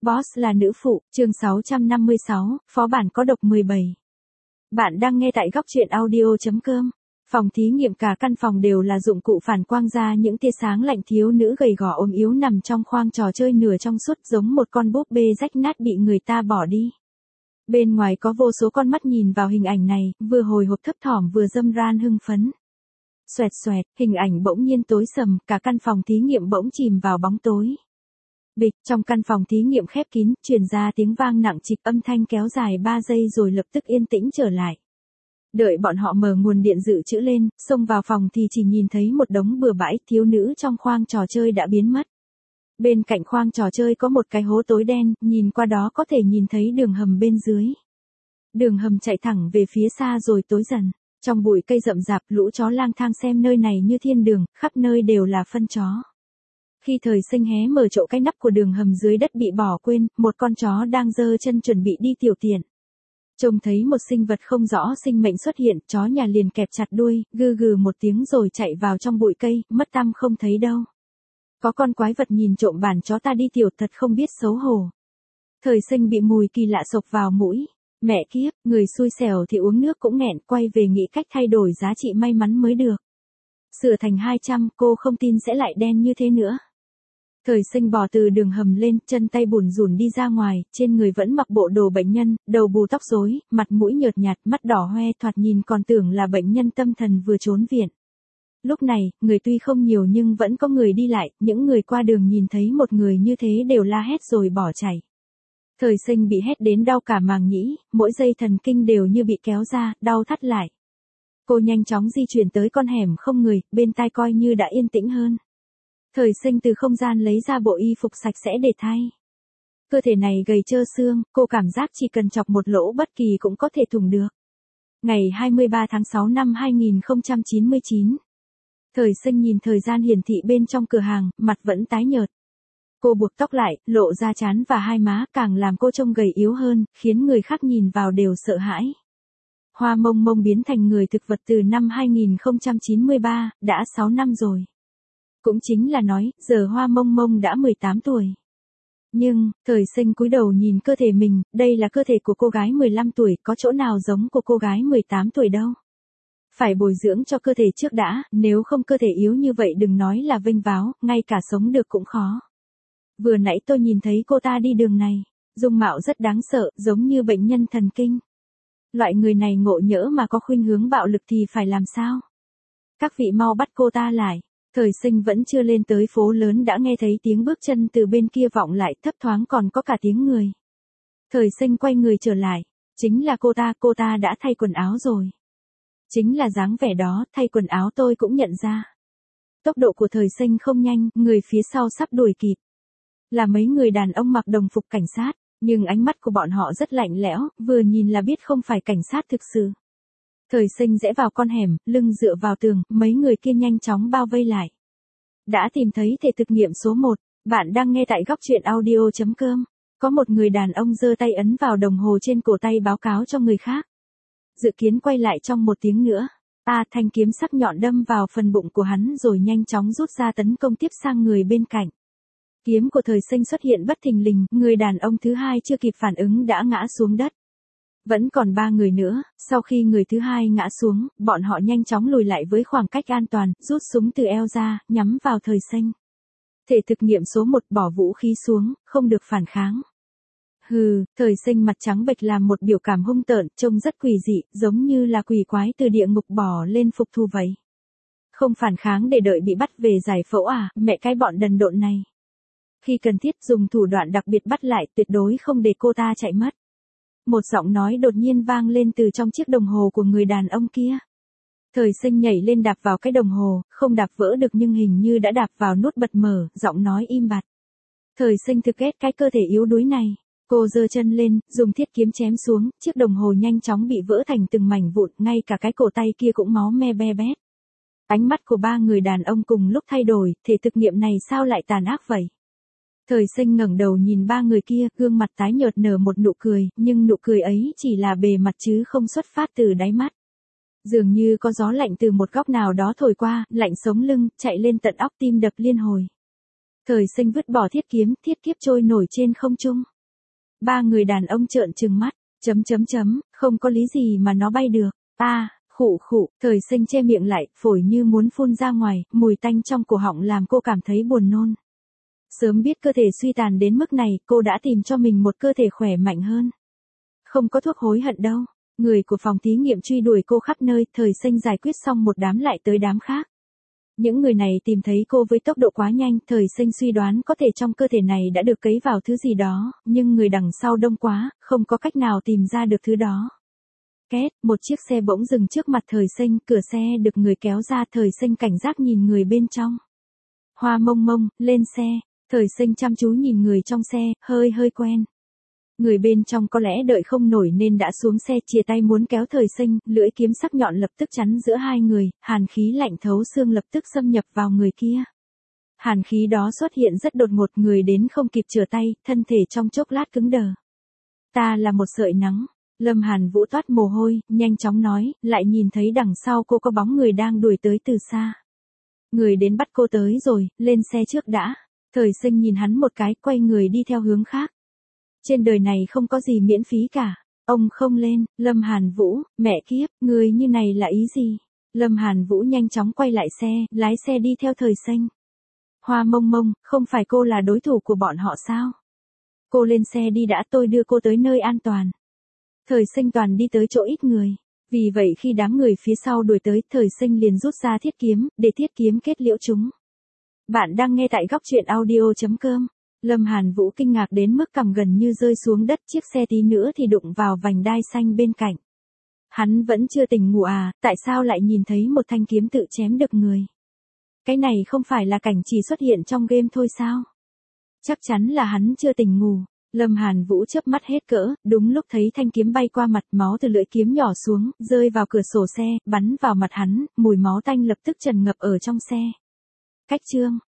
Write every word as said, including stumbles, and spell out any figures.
Boss là nữ phụ, chương sáu trăm năm mươi sáu, phó bản có độc mười bảy. Bạn đang nghe tại góc truyện audio.com. Phòng thí nghiệm cả căn phòng đều là dụng cụ phản quang ra những tia sáng lạnh, thiếu nữ gầy gò ốm yếu nằm trong khoang trò chơi nửa trong suốt giống một con búp bê rách nát bị người ta bỏ đi. Bên ngoài có vô số con mắt nhìn vào hình ảnh này, vừa hồi hộp thấp thỏm vừa râm ran hưng phấn. Xoẹt xoẹt, hình ảnh bỗng nhiên tối sầm, cả căn phòng thí nghiệm bỗng chìm vào bóng tối. Bịch, trong căn phòng thí nghiệm khép kín, truyền ra tiếng vang nặng trịch, âm thanh kéo dài ba giây rồi lập tức yên tĩnh trở lại. Đợi bọn họ mở nguồn điện dự trữ lên, xông vào phòng thì chỉ nhìn thấy một đống bừa bãi, thiếu nữ trong khoang trò chơi đã biến mất. Bên cạnh khoang trò chơi có một cái hố tối đen, nhìn qua đó có thể nhìn thấy đường hầm bên dưới. Đường hầm chạy thẳng về phía xa rồi tối dần. Trong bụi cây rậm rạp, lũ chó lang thang xem nơi này như thiên đường, khắp nơi đều là phân chó. Khi thời sinh hé mở chỗ cái nắp của đường hầm dưới đất bị bỏ quên, một con chó đang giơ chân chuẩn bị đi tiểu tiện. Trông thấy một sinh vật không rõ sinh mệnh xuất hiện, chó nhà liền kẹp chặt đuôi, gừ gừ một tiếng rồi chạy vào trong bụi cây, mất tăm không thấy đâu. Có con quái vật nhìn trộm bản chó ta đi tiểu, thật không biết xấu hổ. Thời sinh bị mùi kỳ lạ xộc vào mũi. Mẹ kiếp, người xui xẻo thì uống nước cũng nghẹn, quay về nghĩ cách thay đổi giá trị may mắn mới được. Sửa thành hai trăm, cô không tin sẽ lại đen như thế nữa. Thời sinh bò từ đường hầm lên, chân tay bủn rủn đi ra ngoài, trên người vẫn mặc bộ đồ bệnh nhân, đầu bù tóc rối, mặt mũi nhợt nhạt, mắt đỏ hoe, thoạt nhìn còn tưởng là bệnh nhân tâm thần vừa trốn viện. Lúc này, người tuy không nhiều nhưng vẫn có người đi lại, những người qua đường nhìn thấy một người như thế đều la hét rồi bỏ chạy. Thời sinh bị hét đến đau cả màng nhĩ, mỗi dây thần kinh đều như bị kéo ra, đau thắt lại. Cô nhanh chóng di chuyển tới con hẻm không người, bên tai coi như đã yên tĩnh hơn. Thời sinh từ không gian lấy ra bộ y phục sạch sẽ để thay. Cơ thể này gầy trơ xương, cô cảm giác chỉ cần chọc một lỗ bất kỳ cũng có thể thủng được. Ngày hai mươi ba tháng sáu năm hai nghìn không trăm chín mươi chín. Thời sinh nhìn thời gian hiển thị bên trong cửa hàng, mặt vẫn tái nhợt. Cô buộc tóc lại, lộ ra trán và hai má, càng làm cô trông gầy yếu hơn, khiến người khác nhìn vào đều sợ hãi. Hoa Mông Mông biến thành người thực vật từ năm hai nghìn không trăm chín mươi ba, đã sáu năm rồi. Cũng chính là nói, giờ Hoa Mông Mông đã mười tám tuổi. Nhưng, thời sinh cúi đầu nhìn cơ thể mình, đây là cơ thể của cô gái mười lăm tuổi, có chỗ nào giống của cô gái mười tám tuổi đâu. Phải bồi dưỡng cho cơ thể trước đã, nếu không cơ thể yếu như vậy đừng nói là vênh váo, ngay cả sống được cũng khó. Vừa nãy tôi nhìn thấy cô ta đi đường này, dung mạo rất đáng sợ, giống như bệnh nhân thần kinh. Loại người này ngộ nhỡ mà có khuynh hướng bạo lực thì phải làm sao? Các vị mau bắt cô ta lại. Thời sinh vẫn chưa lên tới phố lớn đã nghe thấy tiếng bước chân từ bên kia vọng lại, thấp thoáng còn có cả tiếng người. Thời sinh quay người trở lại. Chính là cô ta, cô ta đã thay quần áo rồi. Chính là dáng vẻ đó, thay quần áo tôi cũng nhận ra. Tốc độ của thời sinh không nhanh, người phía sau sắp đuổi kịp. Là mấy người đàn ông mặc đồng phục cảnh sát, nhưng ánh mắt của bọn họ rất lạnh lẽo, vừa nhìn là biết không phải cảnh sát thực sự. Thời sinh rẽ vào con hẻm, lưng dựa vào tường, mấy người kia nhanh chóng bao vây lại. Đã tìm thấy thể thực nghiệm số một, bạn đang nghe tại góc truyện audio.com. Có một người đàn ông giơ tay ấn vào đồng hồ trên cổ tay báo cáo cho người khác. Dự kiến quay lại trong một tiếng nữa. A thanh kiếm sắc nhọn đâm vào phần bụng của hắn rồi nhanh chóng rút ra tấn công tiếp sang người bên cạnh. Kiếm của thời sinh xuất hiện bất thình lình, người đàn ông thứ hai chưa kịp phản ứng đã ngã xuống đất. Vẫn còn ba người nữa, sau khi người thứ hai ngã xuống, bọn họ nhanh chóng lùi lại với khoảng cách an toàn, rút súng từ eo ra, nhắm vào thời sinh. Thể thực nghiệm số một bỏ vũ khí xuống, không được phản kháng. Hừ, thời sinh mặt trắng bệch làm một biểu cảm hung tợn, trông rất quỷ dị, giống như là quỷ quái từ địa ngục bỏ lên phục thù vậy. Không phản kháng để đợi bị bắt về giải phẫu à, mẹ cái bọn đần độn này. Khi cần thiết dùng thủ đoạn đặc biệt bắt lại, tuyệt đối không để cô ta chạy mất. Một giọng nói đột nhiên vang lên từ trong chiếc đồng hồ của người đàn ông kia. Thời sinh nhảy lên đạp vào cái đồng hồ, không đạp vỡ được nhưng hình như đã đạp vào nút bật mở, giọng nói im bặt. Thời sinh thực ghét cái cơ thể yếu đuối này. Cô giơ chân lên, dùng thiết kiếm chém xuống, chiếc đồng hồ nhanh chóng bị vỡ thành từng mảnh vụn, ngay cả cái cổ tay kia cũng máu me be bét. Ánh mắt của ba người đàn ông cùng lúc thay đổi, thể thực nghiệm này sao lại tàn ác vậy? Thời sinh ngẩng đầu nhìn ba người kia, gương mặt tái nhợt nở một nụ cười, nhưng nụ cười ấy chỉ là bề mặt chứ không xuất phát từ đáy mắt. Dường như có gió lạnh từ một góc nào đó thổi qua, lạnh sống lưng, chạy lên tận óc tim đập liên hồi. Thời sinh vứt bỏ thiết kiếm, thiết kiếp trôi nổi trên không trung. Ba người đàn ông trợn trừng mắt, chấm chấm chấm, không có lý gì mà nó bay được. A, à, khụ khụ, Thời Sinh che miệng lại, phổi như muốn phun ra ngoài, mùi tanh trong cổ họng làm cô cảm thấy buồn nôn. Sớm biết cơ thể suy tàn đến mức này, cô đã tìm cho mình một cơ thể khỏe mạnh hơn. Không có thuốc hối hận đâu. Người của phòng thí nghiệm truy đuổi cô khắp nơi, Thời Sinh giải quyết xong một đám lại tới đám khác. Những người này tìm thấy cô với tốc độ quá nhanh, Thời Sinh suy đoán có thể trong cơ thể này đã được cấy vào thứ gì đó, nhưng người đằng sau đông quá, không có cách nào tìm ra được thứ đó. Két, một chiếc xe bỗng dừng trước mặt Thời Sinh, cửa xe được người kéo ra, Thời Sinh cảnh giác nhìn người bên trong. Hoa Mông Mông, lên xe, Thời Sinh chăm chú nhìn người trong xe, hơi hơi quen. Người bên trong có lẽ đợi không nổi nên đã xuống xe, chìa tay muốn kéo Thời Sinh, lưỡi kiếm sắc nhọn lập tức chắn giữa hai người, hàn khí lạnh thấu xương lập tức xâm nhập vào người kia. Hàn khí đó xuất hiện rất đột ngột, người đến không kịp trở tay, thân thể trong chốc lát cứng đờ. Ta là một sợi nắng. Lâm Hàn Vũ toát mồ hôi, nhanh chóng nói, lại nhìn thấy đằng sau cô có bóng người đang đuổi tới từ xa. Người đến bắt cô tới rồi, lên xe trước đã. Thời Sinh nhìn hắn một cái, quay người đi theo hướng khác. Trên đời này không có gì miễn phí cả. Ông không lên, Lâm Hàn Vũ, mẹ kiếp, người như này là ý gì? Lâm Hàn Vũ nhanh chóng quay lại xe, lái xe đi theo Thời Sinh. Hoa Mông Mông, không phải cô là đối thủ của bọn họ sao? Cô lên xe đi đã, tôi đưa cô tới nơi an toàn. Thời Sinh toàn đi tới chỗ ít người. Vì vậy khi đám người phía sau đuổi tới, Thời Sinh liền rút ra thiết kiếm, để thiết kiếm kết liễu chúng. Bạn đang nghe tại góc truyện audio chấm com. Lâm Hàn Vũ kinh ngạc đến mức cằm gần như rơi xuống đất, chiếc xe tí nữa thì đụng vào vành đai xanh bên cạnh. Hắn vẫn chưa tỉnh ngủ à, tại sao lại nhìn thấy một thanh kiếm tự chém được người? Cái này không phải là cảnh chỉ xuất hiện trong game thôi sao? Chắc chắn là hắn chưa tỉnh ngủ. Lâm Hàn Vũ chớp mắt hết cỡ, đúng lúc thấy thanh kiếm bay qua mặt, máu từ lưỡi kiếm nhỏ xuống, rơi vào cửa sổ xe, bắn vào mặt hắn, mùi máu tanh lập tức tràn ngập ở trong xe. Cách chương